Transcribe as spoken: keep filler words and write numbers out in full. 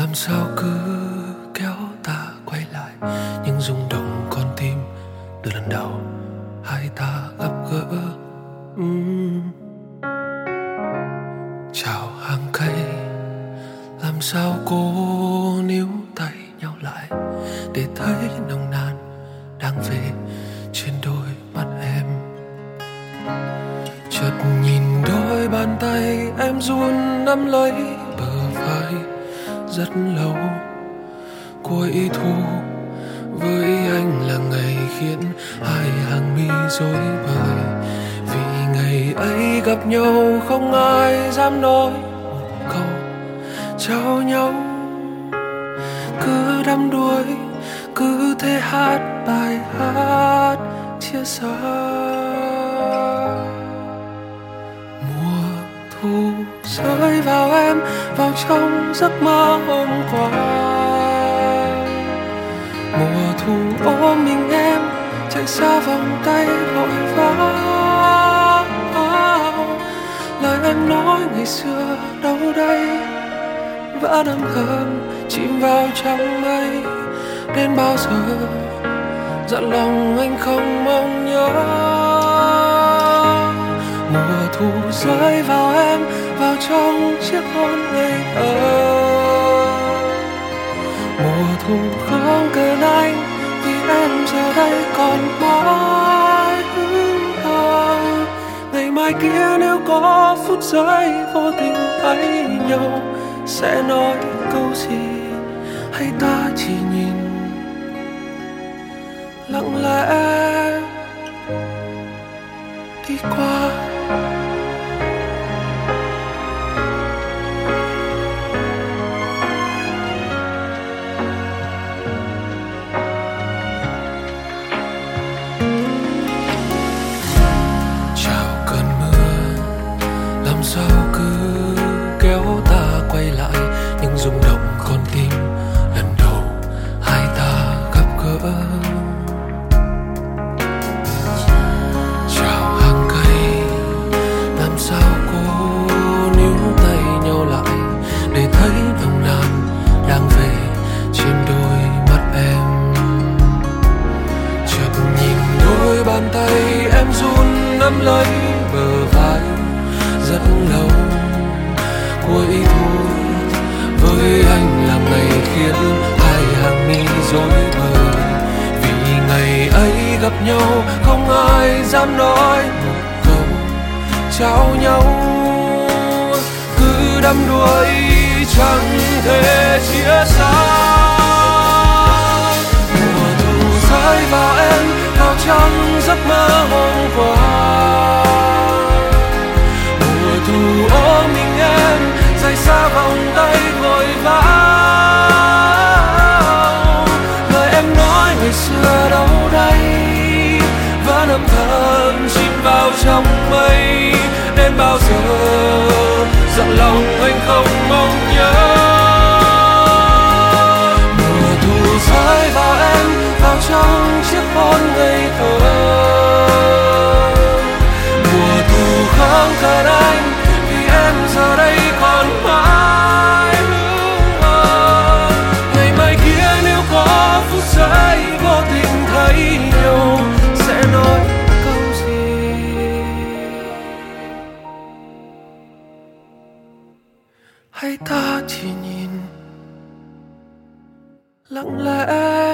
làm sao cứ kéo ta quay lại những rung động con tim từ lần đầu hai ta gặp gỡ. uhm. Chào hàng cây, làm sao cô níu tay nhau lại để thấy nồng nàn đang về trên đôi mắt em. Chợt nhìn đôi bàn tay em run nắm lấy bờ vai rất lâu. Cuối thu với anh là ngày khiến hai hàng mi rối bời, vì ngày ấy gặp nhau không ai dám nói một câu trao nhau. Cứ đắm đuối, cứ thế hát bài hát chia xa. Mùa thu rơi vào em, vào trong giấc mơ hôm qua. Mùa thu ôm mình em, chạy xa vòng tay vội vã. Lời em nói ngày xưa đâu đây, vẫn âm thầm chìm vào trong mây. Đến bao giờ dặn lòng anh không mong nhớ. Mùa thu rơi vào em, vào trong chiếc hôn ngây thơ. Mùa thu không cần anh, vì em giờ đây còn mãi hững hờ. Ngày mai kia nếu có phút giây vô tình thấy nhau, sẽ nói câu gì hay ta chỉ nhìn lặng lẽ đi qua. Chào cơn mưa, làm sao cứ kéo ta quay lại những rung động con tim lần đầu hai ta gặp gỡ. Chào hàng cây, làm sao cô níu tay nhau lại để thấy nồng nàn đang về trên đôi mắt em. Chợt nhìn đôi bàn tay em run nắm lấy bờ vai rất lâu. Cuối thu với anh là ngày khiến hai hàng mi rối bời, vì ngày ấy gặp nhau không ai dám nói một câu trao nhau. Cứ đắm đuối chẳng thể chia xa. Mùa thu rơi vào em, vào trong giấc mơ hôm qua. Mùa thu ôm mình em, rời xa vòng tay vội vã. Lời em nói ngày xưa đâu đây, vẫn âm thầm chìm vào trong mây. Đến bao giờ dặn lòng anh không mong nhớ. Mùa thu rơi vào em, vào trong chiếc hôn ngây thơ. Mùa thu không cần anh, vì em giờ đây còn mãi hững hờ. Ngày mai kia nếu có phút giây vô tình thấy nhau, sẽ nói câu gì hay ta chỉ nhìn lặng lẽ